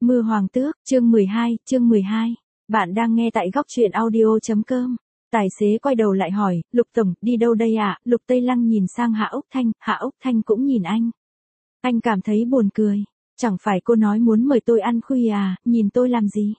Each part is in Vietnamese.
Mưa Hoàng Tước, chương 12. Bạn đang nghe tại góc truyện audio.com. Tài xế quay đầu lại hỏi, Lục Tổng, đi đâu đây ạ? Lục Tây Lăng nhìn sang Hạ Úc Thanh, Hạ Úc Thanh cũng nhìn anh. Anh cảm thấy buồn cười. Chẳng phải cô nói muốn mời tôi ăn khuya à, nhìn tôi làm gì?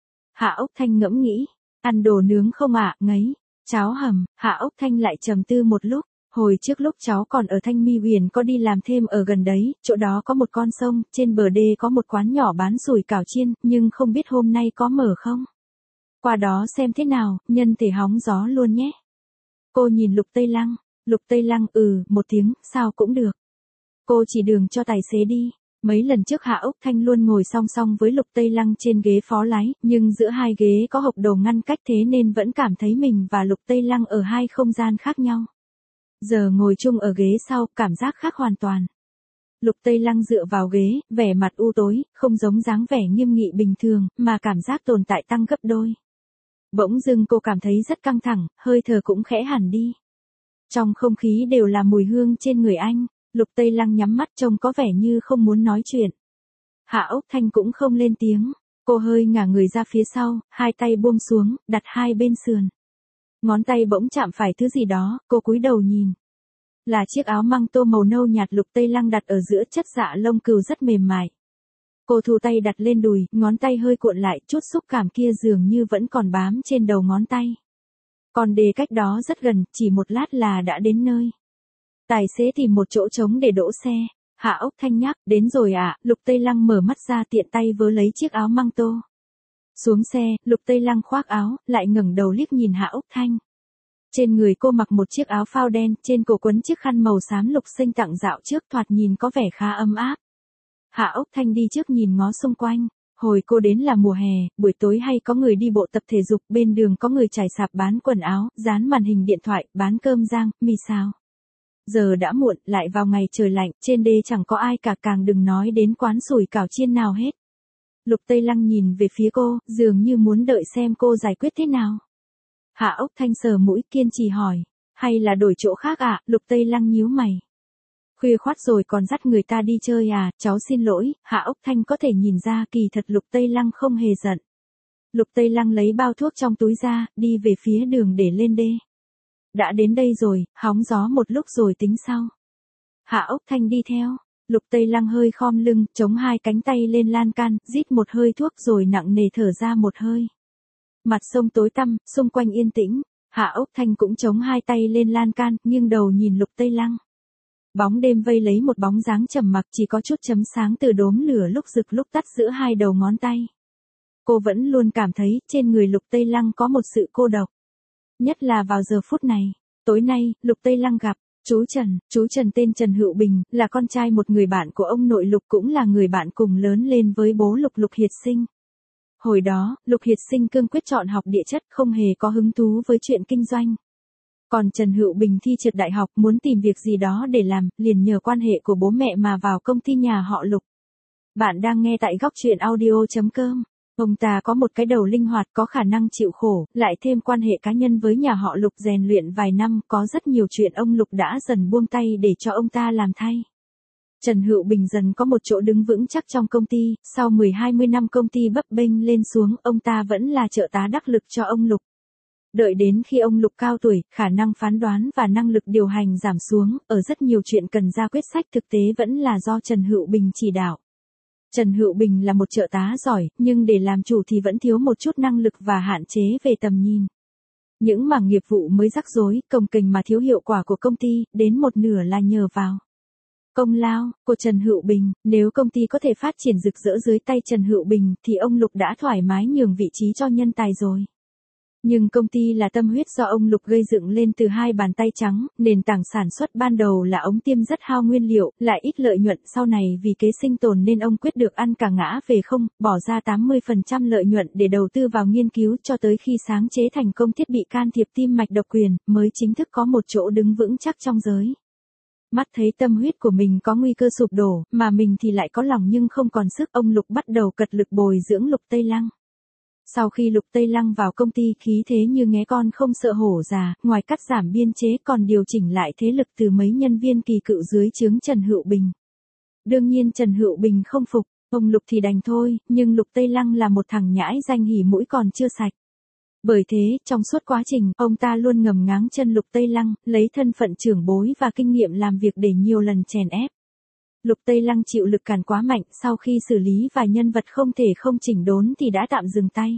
Hạ Úc Thanh ngẫm nghĩ, ăn đồ nướng không ạ, ngấy. Cháo hầm, Hạ Úc Thanh lại trầm tư một lúc. Hồi trước lúc cháu còn ở Thanh Mi Huyền có đi làm thêm ở gần đấy, chỗ đó có một con sông, trên bờ đê có một quán nhỏ bán sủi cảo chiên, nhưng không biết hôm nay có mở không? Qua đó xem thế nào, nhân thể hóng gió luôn nhé. Cô nhìn Lục Tây Lăng một tiếng, sao cũng được. Cô chỉ đường cho tài xế đi. Mấy lần trước Hạ Úc Thanh luôn ngồi song song với Lục Tây Lăng trên ghế phó lái, nhưng giữa hai ghế có hộc đồ ngăn cách thế nên vẫn cảm thấy mình và Lục Tây Lăng ở hai không gian khác nhau. Giờ ngồi chung ở ghế sau, cảm giác khác hoàn toàn. Lục Tây Lăng dựa vào ghế, vẻ mặt u tối, không giống dáng vẻ nghiêm nghị bình thường, mà cảm giác tồn tại tăng gấp đôi. Bỗng dưng cô cảm thấy rất căng thẳng, hơi thở cũng khẽ hẳn đi. Trong không khí đều là mùi hương trên người anh, Lục Tây Lăng nhắm mắt trông có vẻ như không muốn nói chuyện. Hạ Úc Thanh cũng không lên tiếng, cô hơi ngả người ra phía sau, hai tay buông xuống, đặt hai bên sườn. Ngón tay bỗng chạm phải thứ gì đó, cô cúi đầu nhìn. Là chiếc áo măng tô màu nâu nhạt Lục Tây Lăng đặt ở giữa chất dạ lông cừu rất mềm mại. Cô thu tay đặt lên đùi, ngón tay hơi cuộn lại, chút xúc cảm kia dường như vẫn còn bám trên đầu ngón tay. Còn đề cách đó rất gần, chỉ một lát là đã đến nơi. Tài xế tìm một chỗ trống để đỗ xe. Hạ Úc Thanh nhắc, đến rồi ạ. Lục Tây Lăng mở mắt ra tiện tay vớ lấy chiếc áo măng tô. Xuống xe, Lục Tây Lăng khoác áo, lại ngẩng đầu liếc nhìn Hạ Úc Thanh. Trên người cô mặc một chiếc áo phao đen, trên cổ quấn chiếc khăn màu xám lục xanh tặng dạo trước, thoạt nhìn có vẻ khá ấm áp. Hạ Úc Thanh đi trước nhìn ngó xung quanh. Hồi cô đến là mùa hè, buổi tối hay có người đi bộ tập thể dục, bên đường có người trải sạp bán quần áo, dán màn hình điện thoại, bán cơm rang, mì xào. Giờ đã muộn, lại vào ngày trời lạnh, trên đê chẳng có ai cả, càng đừng nói đến quán sủi cảo chiên nào hết. Lục Tây Lăng nhìn về phía cô, dường như muốn đợi xem cô giải quyết thế nào. Hạ Úc Thanh sờ mũi kiên trì hỏi, hay là đổi chỗ khác ạ? Lục Tây Lăng nhíu mày. Khuya khoắt rồi còn dắt người ta đi chơi à? Cháu xin lỗi. Hạ Úc Thanh có thể nhìn ra kỳ thật Lục Tây Lăng không hề giận. Lục Tây Lăng lấy bao thuốc trong túi ra, đi về phía đường để lên đê. Đã đến đây rồi, hóng gió một lúc rồi tính sau. Hạ Úc Thanh đi theo. Lục Tây Lăng hơi khom lưng, chống hai cánh tay lên lan can, rít một hơi thuốc rồi nặng nề thở ra một hơi. Mặt sông tối tăm, xung quanh yên tĩnh. Hạ Úc Thanh cũng chống hai tay lên lan can, nghiêng đầu nhìn Lục Tây Lăng. Bóng đêm vây lấy một bóng dáng trầm mặc, chỉ có chút chấm sáng từ đốm lửa lúc rực lúc tắt giữa hai đầu ngón tay. Cô vẫn luôn cảm thấy trên người Lục Tây Lăng có một sự cô độc. Nhất là vào giờ phút này. Tối nay, Lục Tây Lăng gặp chú Trần tên Trần Hữu Bình, là con trai một người bạn của ông nội Lục, cũng là người bạn cùng lớn lên với bố Lục, Lục Hiệt Sinh. Hồi đó, Lục Hiệt Sinh cương quyết chọn học địa chất, không hề có hứng thú với chuyện kinh doanh. Còn Trần Hữu Bình thi trượt đại học, muốn tìm việc gì đó để làm, liền nhờ quan hệ của bố mẹ mà vào công ty nhà họ Lục. Bạn đang nghe tại góc truyện audio.com. Ông ta có một cái đầu linh hoạt, có khả năng chịu khổ, lại thêm quan hệ cá nhân với nhà họ Lục rèn luyện vài năm, có rất nhiều chuyện ông Lục đã dần buông tay để cho ông ta làm thay. Trần Hữu Bình dần có một chỗ đứng vững chắc trong công ty, sau 10-20 năm công ty bấp bênh lên xuống, ông ta vẫn là trợ tá đắc lực cho ông Lục. Đợi đến khi ông Lục cao tuổi, khả năng phán đoán và năng lực điều hành giảm xuống, ở rất nhiều chuyện cần ra quyết sách thực tế vẫn là do Trần Hữu Bình chỉ đạo. Trần Hữu Bình là một trợ tá giỏi, nhưng để làm chủ thì vẫn thiếu một chút năng lực và hạn chế về tầm nhìn. Những mảng nghiệp vụ mới rắc rối, cồng kềnh mà thiếu hiệu quả của công ty, đến một nửa là nhờ vào công lao của Trần Hữu Bình. Nếu công ty có thể phát triển rực rỡ dưới tay Trần Hữu Bình, thì ông Lục đã thoải mái nhường vị trí cho nhân tài rồi. Nhưng công ty là tâm huyết do ông Lục gây dựng lên từ hai bàn tay trắng, nền tảng sản xuất ban đầu là ống tiêm rất hao nguyên liệu, lại ít lợi nhuận, sau này vì kế sinh tồn nên ông quyết được ăn cả ngã về không, bỏ ra 80% lợi nhuận để đầu tư vào nghiên cứu, cho tới khi sáng chế thành công thiết bị can thiệp tim mạch độc quyền, mới chính thức có một chỗ đứng vững chắc trong giới. Mắt thấy tâm huyết của mình có nguy cơ sụp đổ, mà mình thì lại có lòng nhưng không còn sức, ông Lục bắt đầu cật lực bồi dưỡng Lục Tây Lăng. Sau khi Lục Tây Lăng vào công ty, khí thế như nghé con không sợ hổ già, ngoài cắt giảm biên chế còn điều chỉnh lại thế lực từ mấy nhân viên kỳ cựu dưới trướng Trần Hữu Bình. Đương nhiên Trần Hữu Bình không phục, Ông Lục thì đành thôi, nhưng Lục Tây Lăng là một thằng nhãi danh hỉ mũi còn chưa sạch. Bởi thế, trong suốt quá trình, ông ta luôn ngầm ngáng chân Lục Tây Lăng, lấy thân phận trưởng bối và kinh nghiệm làm việc để nhiều lần chèn ép. Lục Tây Lăng chịu lực cản quá mạnh, sau khi xử lý vài nhân vật không thể không chỉnh đốn thì đã tạm dừng tay.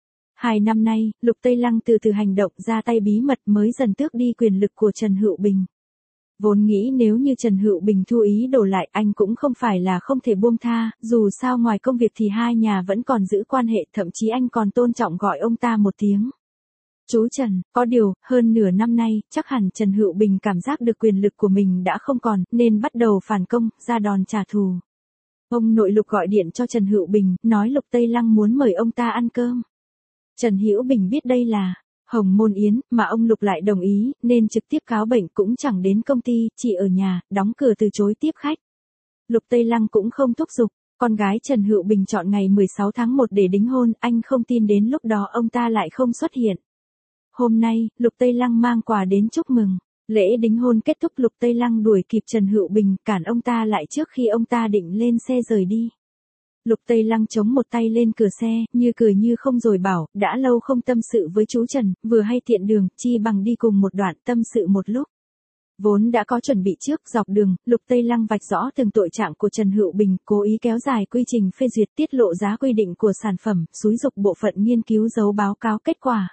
2 năm nay, Lục Tây Lăng từ từ hành động ra tay bí mật mới dần tước đi quyền lực của Trần Hữu Bình. Vốn nghĩ nếu như Trần Hữu Bình thu ý đổ lại anh cũng không phải là không thể buông tha, dù sao ngoài công việc thì hai nhà vẫn còn giữ quan hệ, thậm chí anh còn tôn trọng gọi ông ta một tiếng chú Trần. Có điều, hơn nửa năm nay, chắc hẳn Trần Hữu Bình cảm giác được quyền lực của mình đã không còn, nên bắt đầu phản công, ra đòn trả thù. Ông nội Lục gọi điện cho Trần Hữu Bình, nói Lục Tây Lăng muốn mời ông ta ăn cơm. Trần Hữu Bình biết đây là Hồng Môn Yến, mà ông Lục lại đồng ý, nên trực tiếp cáo bệnh, cũng chẳng đến công ty, chỉ ở nhà, đóng cửa từ chối tiếp khách. Lục Tây Lăng cũng không thúc giục, con gái Trần Hữu Bình chọn ngày 16 tháng 1 để đính hôn, anh không tin đến lúc đó ông ta lại không xuất hiện. Hôm nay, Lục Tây Lăng mang quà đến chúc mừng. Lễ đính hôn kết thúc, Lục Tây Lăng đuổi kịp Trần Hữu Bình, cản ông ta lại trước khi ông ta định lên xe rời đi. Lục Tây Lăng chống một tay lên cửa xe, như cười như không rồi bảo, đã lâu không tâm sự với chú Trần, vừa hay tiện đường, chi bằng đi cùng một đoạn tâm sự một lúc. Vốn đã có chuẩn bị trước, dọc đường, Lục Tây Lăng vạch rõ từng tội trạng của Trần Hữu Bình, cố ý kéo dài quy trình phê duyệt, tiết lộ giá quy định của sản phẩm, xúi giục bộ phận nghiên cứu giấu báo cáo kết quả.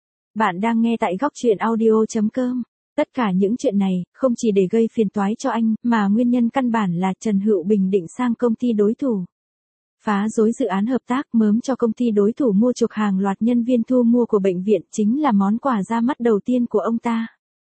Bạn đang nghe tại góc truyện audio.com. Tất cả những chuyện này, không chỉ để gây phiền toái cho anh, mà nguyên nhân căn bản là Trần Hữu Bình định sang công ty đối thủ. Phá rối dự án hợp tác, mớm cho công ty đối thủ mua chuộc hàng loạt nhân viên thu mua của bệnh viện, chính là món quà ra mắt đầu tiên của ông ta.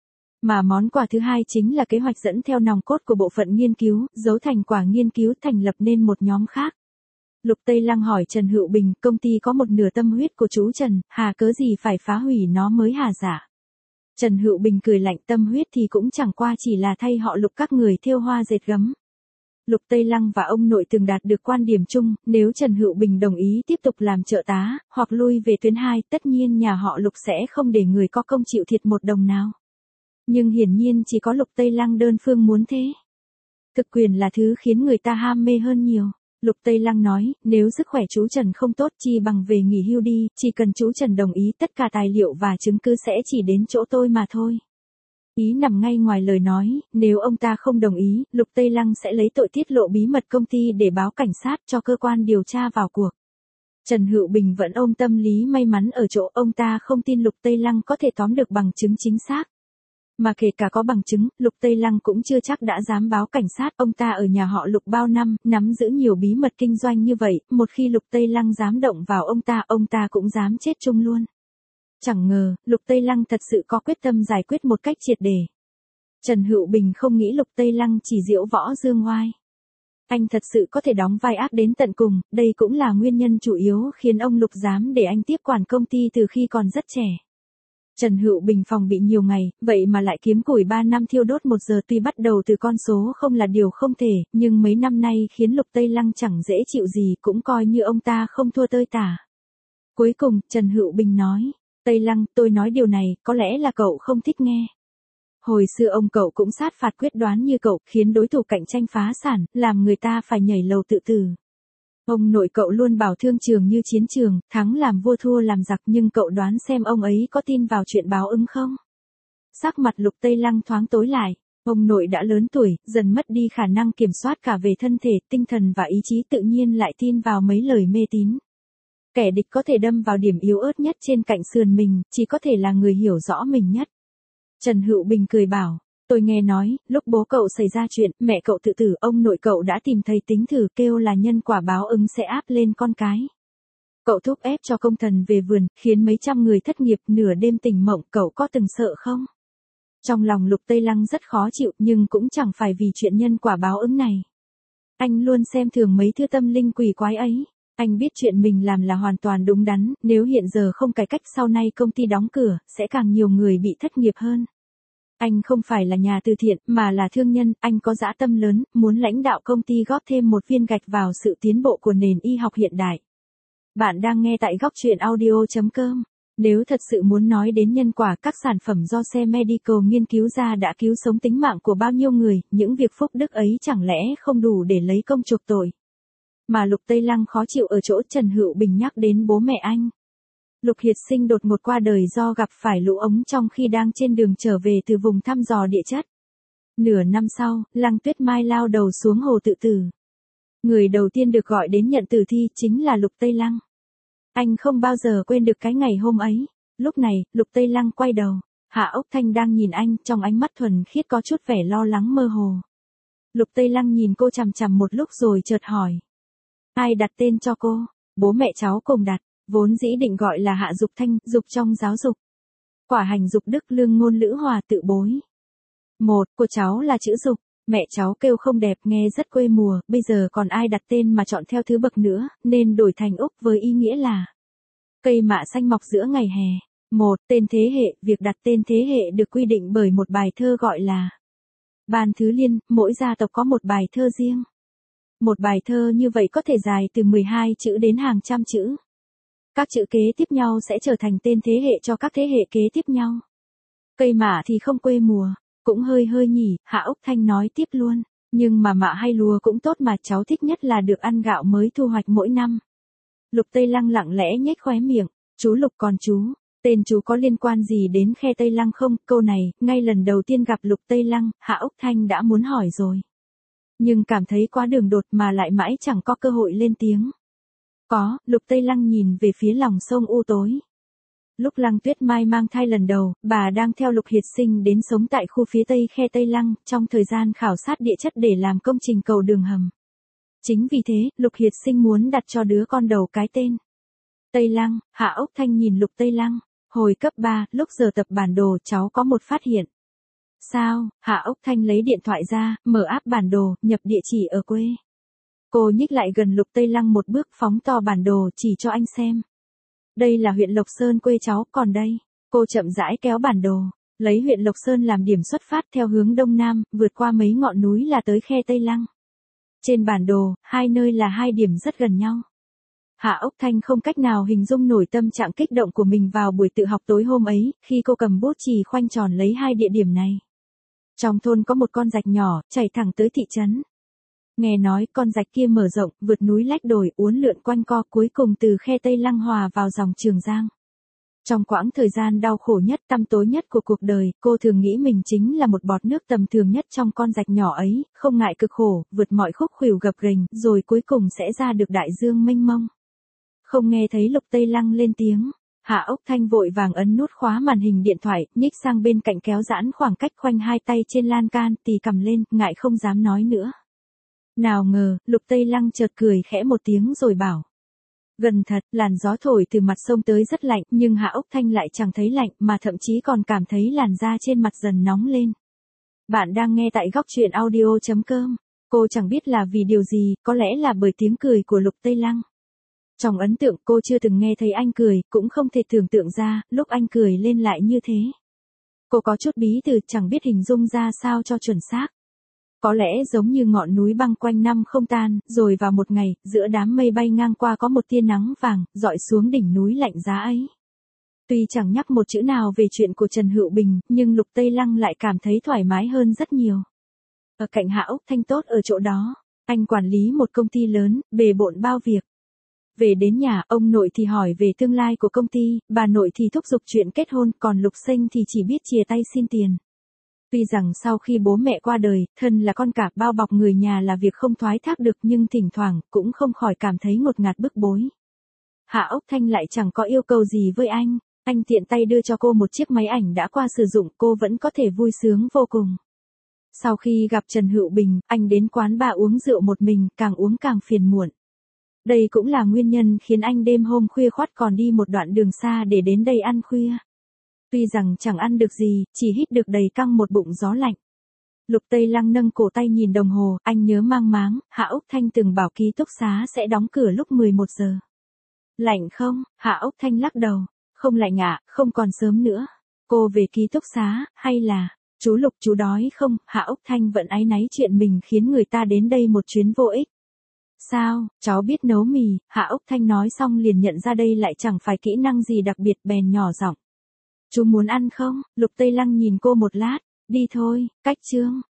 Mà món quà thứ hai chính là kế hoạch dẫn theo nòng cốt của bộ phận nghiên cứu, giấu thành quả nghiên cứu, thành lập nên một nhóm khác. Lục Tây Lăng hỏi Trần Hữu Bình, công ty có một nửa tâm huyết của chú Trần, hà cớ gì phải phá hủy nó mới hà giả. Trần Hữu Bình cười lạnh, tâm huyết thì cũng chẳng qua chỉ là thay họ Lục các người thêu hoa dệt gấm. Lục Tây Lăng và ông nội từng đạt được quan điểm chung, nếu Trần Hữu Bình đồng ý tiếp tục làm trợ tá, hoặc lui về tuyến 2, tất nhiên nhà họ Lục sẽ không để người có công chịu thiệt một đồng nào. Nhưng hiển nhiên chỉ có Lục Tây Lăng đơn phương muốn thế. Thực quyền là thứ khiến người ta ham mê hơn nhiều. Lục Tây Lăng nói, nếu sức khỏe chú Trần không tốt chi bằng về nghỉ hưu đi, chỉ cần chú Trần đồng ý tất cả tài liệu và chứng cứ sẽ chỉ đến chỗ tôi mà thôi. Ý nằm ngay ngoài lời nói, nếu ông ta không đồng ý, Lục Tây Lăng sẽ lấy tội tiết lộ bí mật công ty để báo cảnh sát cho cơ quan điều tra vào cuộc. Trần Hữu Bình vẫn ôm tâm lý may mắn ở chỗ ông ta không tin Lục Tây Lăng có thể tóm được bằng chứng chính xác. Mà kể cả có bằng chứng, Lục Tây Lăng cũng chưa chắc đã dám báo cảnh sát, ông ta ở nhà họ Lục bao năm, nắm giữ nhiều bí mật kinh doanh như vậy, một khi Lục Tây Lăng dám động vào ông ta cũng dám chết chung luôn. Chẳng ngờ, Lục Tây Lăng thật sự có quyết tâm giải quyết một cách triệt để. Trần Hữu Bình không nghĩ Lục Tây Lăng chỉ diễu võ dương oai. Anh thật sự có thể đóng vai ác đến tận cùng, đây cũng là nguyên nhân chủ yếu khiến ông Lục dám để anh tiếp quản công ty từ khi còn rất trẻ. Trần Hữu Bình phòng bị nhiều ngày, vậy mà lại kiếm củi 3 năm thiêu đốt 1 giờ, tuy bắt đầu từ con số không là điều không thể, nhưng mấy năm nay khiến Lục Tây Lăng chẳng dễ chịu gì, cũng coi như ông ta không thua tơi tả. Cuối cùng, Trần Hữu Bình nói, Tây Lăng, tôi nói điều này, có lẽ là cậu không thích nghe. Hồi xưa ông cậu cũng sát phạt quyết đoán như cậu, khiến đối thủ cạnh tranh phá sản, làm người ta phải nhảy lầu tự tử. Ông nội cậu luôn bảo thương trường như chiến trường, thắng làm vua thua làm giặc, nhưng cậu đoán xem ông ấy có tin vào chuyện báo ứng không? Sắc mặt Lục Tây Lăng thoáng tối lại, ông nội đã lớn tuổi, dần mất đi khả năng kiểm soát cả về thân thể, tinh thần và ý chí, tự nhiên lại tin vào mấy lời mê tín. Kẻ địch có thể đâm vào điểm yếu ớt nhất trên cạnh sườn mình, chỉ có thể là người hiểu rõ mình nhất. Trần Hữu Bình cười bảo, tôi nghe nói, lúc bố cậu xảy ra chuyện, mẹ cậu tự tử, ông nội cậu đã tìm thầy tính thử, kêu là nhân quả báo ứng sẽ áp lên con cái. Cậu thúc ép cho công thần về vườn, khiến mấy trăm người thất nghiệp, nửa đêm tỉnh mộng, cậu có từng sợ không? Trong lòng Lục Tây Lăng rất khó chịu, nhưng cũng chẳng phải vì chuyện nhân quả báo ứng này. Anh luôn xem thường mấy thứ tâm linh quỷ quái ấy. Anh biết chuyện mình làm là hoàn toàn đúng đắn, nếu hiện giờ không cải cách sau này công ty đóng cửa, sẽ càng nhiều người bị thất nghiệp hơn. Anh không phải là nhà từ thiện, mà là thương nhân, anh có dã tâm lớn, muốn lãnh đạo công ty góp thêm một viên gạch vào sự tiến bộ của nền y học hiện đại. Bạn đang nghe tại góc truyện audio.com. Nếu thật sự muốn nói đến nhân quả, các sản phẩm do xe Medical nghiên cứu ra đã cứu sống tính mạng của bao nhiêu người, những việc phúc đức ấy chẳng lẽ không đủ để lấy công chuộc tội. Mà Lục Tây Lăng khó chịu ở chỗ Trần Hữu Bình nhắc đến bố mẹ anh. Lục Hiệt Sinh đột ngột qua đời do gặp phải lũ ống trong khi đang trên đường trở về từ vùng thăm dò địa chất. Nửa năm sau, Lăng Tuyết Mai lao đầu xuống hồ tự tử. Người đầu tiên được gọi đến nhận tử thi chính là Lục Tây Lăng. Anh không bao giờ quên được cái ngày hôm ấy. Lúc này, Lục Tây Lăng quay đầu. Hạ Ốc Thanh đang nhìn anh, trong ánh mắt thuần khiết có chút vẻ lo lắng mơ hồ. Lục Tây Lăng nhìn cô chằm chằm một lúc rồi chợt hỏi. Ai đặt tên cho cô? Bố mẹ cháu cùng đặt, vốn dĩ định gọi là Hạ Dục Thanh, dục trong giáo dục. Quả hành dục đức lương ngôn lữ hòa tự bối. Một, của cháu là chữ dục, mẹ cháu kêu không đẹp nghe rất quê mùa, bây giờ còn ai đặt tên mà chọn theo thứ bậc nữa, nên đổi thành Úc với ý nghĩa là cây mạ xanh mọc giữa ngày hè. Một, tên thế hệ, việc đặt tên thế hệ được quy định bởi một bài thơ gọi là Ban Thứ Liên, mỗi gia tộc có một bài thơ riêng. Một bài thơ như vậy có thể dài từ 12 chữ đến hàng trăm chữ. Các chữ kế tiếp nhau sẽ trở thành tên thế hệ cho các thế hệ kế tiếp nhau. Cây mạ thì không quê mùa, cũng hơi hơi nhỉ, Hạ Úc Thanh nói tiếp luôn. Nhưng mà mạ hay lúa cũng tốt mà cháu thích nhất là được ăn gạo mới thu hoạch mỗi năm. Lục Tây Lăng lặng lẽ nhếch khóe miệng, chú Lục còn chú, tên chú có liên quan gì đến khe Tây Lăng không? Câu này, ngay lần đầu tiên gặp Lục Tây Lăng, Hạ Úc Thanh đã muốn hỏi rồi. Nhưng cảm thấy quá đường đột mà lại mãi chẳng có cơ hội lên tiếng. Có, Lục Tây Lăng nhìn về phía lòng sông u tối. Lúc Lăng Tuyết Mai mang thai lần đầu, bà đang theo Lục Hiệt Sinh đến sống tại khu phía tây khe Tây Lăng, trong thời gian khảo sát địa chất để làm công trình cầu đường hầm. Chính vì thế, Lục Hiệt Sinh muốn đặt cho đứa con đầu cái tên Tây Lăng. Hạ Ốc Thanh nhìn Lục Tây Lăng. Hồi cấp 3, lúc giờ tập bản đồ cháu có một phát hiện. Sao? Hạ Ốc Thanh lấy điện thoại ra, mở app bản đồ, nhập địa chỉ ở quê. Cô nhích lại gần Lục Tây Lăng một bước phóng to bản đồ chỉ cho anh xem. Đây là huyện Lộc Sơn quê cháu, còn đây. Cô chậm rãi kéo bản đồ, lấy huyện Lộc Sơn làm điểm xuất phát theo hướng đông nam, vượt qua mấy ngọn núi là tới khe Tây Lăng. Trên bản đồ, hai nơi là hai điểm rất gần nhau. Hạ Ốc Thanh không cách nào hình dung nổi tâm trạng kích động của mình vào buổi tự học tối hôm ấy, khi cô cầm bút chì khoanh tròn lấy hai địa điểm này. Trong thôn có một con rạch nhỏ, chảy thẳng tới thị trấn. Nghe nói con rạch kia mở rộng, vượt núi lách đồi, uốn lượn quanh co, cuối cùng từ khe Tây Lăng hòa vào dòng Trường Giang. Trong quãng thời gian đau khổ nhất, tăm tối nhất của cuộc đời, cô thường nghĩ mình chính là một bọt nước tầm thường nhất trong con rạch nhỏ ấy, không ngại cực khổ, vượt mọi khúc khuỷu gập ghềnh, rồi cuối cùng sẽ ra được đại dương mênh mông. Không nghe thấy Lục Tây Lăng lên tiếng, Hạ Ốc Thanh vội vàng ấn nút khóa màn hình điện thoại, nhích sang bên cạnh kéo giãn khoảng cách, khoanh hai tay trên lan can, tì cầm lên, ngại không dám nói nữa. Nào ngờ, Lục Tây Lăng chợt cười khẽ một tiếng rồi bảo. Gần thật, làn gió thổi từ mặt sông tới rất lạnh, nhưng Hạ Ốc Thanh lại chẳng thấy lạnh, mà thậm chí còn cảm thấy làn da trên mặt dần nóng lên. Bạn đang nghe tại góc truyện audio.com. Cô chẳng biết là vì điều gì, có lẽ là bởi tiếng cười của Lục Tây Lăng. Trong ấn tượng cô chưa từng nghe thấy anh cười, cũng không thể tưởng tượng ra, lúc anh cười lên lại như thế. Cô có chút bí từ, chẳng biết hình dung ra sao cho chuẩn xác. Có lẽ giống như ngọn núi băng quanh năm không tan, rồi vào một ngày, giữa đám mây bay ngang qua có một tia nắng vàng, dọi xuống đỉnh núi lạnh giá ấy. Tuy chẳng nhắc một chữ nào về chuyện của Trần Hữu Bình, nhưng Lục Tây Lăng lại cảm thấy thoải mái hơn rất nhiều. Ở cạnh Hạ Ốc Thanh tốt ở chỗ đó, anh quản lý một công ty lớn, bề bộn bao việc. Về đến nhà, ông nội thì hỏi về tương lai của công ty, bà nội thì thúc giục chuyện kết hôn, còn Lục Sinh thì chỉ biết chìa tay xin tiền. Tuy rằng sau khi bố mẹ qua đời, thân là con cả, bao bọc người nhà là việc không thoái thác được, nhưng thỉnh thoảng cũng không khỏi cảm thấy ngột ngạt bức bối. Hạ Ốc Thanh lại chẳng có yêu cầu gì với anh tiện tay đưa cho cô một chiếc máy ảnh đã qua sử dụng, cô vẫn có thể vui sướng vô cùng. Sau khi gặp Trần Hữu Bình, anh đến quán bar uống rượu một mình, càng uống càng phiền muộn. Đây cũng là nguyên nhân khiến anh đêm hôm khuya khoắt còn đi một đoạn đường xa để đến đây ăn khuya. Tuy rằng chẳng ăn được gì, chỉ hít được đầy căng một bụng gió lạnh. Lục Tây Lăng nâng cổ tay nhìn đồng hồ, anh nhớ mang máng, Hạ Ốc Thanh từng bảo ký túc xá sẽ đóng cửa lúc 11 giờ. Lạnh không? Hạ Ốc Thanh lắc đầu. Không lạnh ạ, không còn sớm nữa. Cô về ký túc xá, hay là, chú Lục chú đói không? Hạ Ốc Thanh vẫn áy náy chuyện mình khiến người ta đến đây một chuyến vô ích. Sao, cháu biết nấu mì, Hạ Ốc Thanh nói xong liền nhận ra đây lại chẳng phải kỹ năng gì đặc biệt, bèn nhỏ giọng. Chú muốn ăn không? Lục Tây Lăng nhìn cô một lát, đi thôi, cách chương.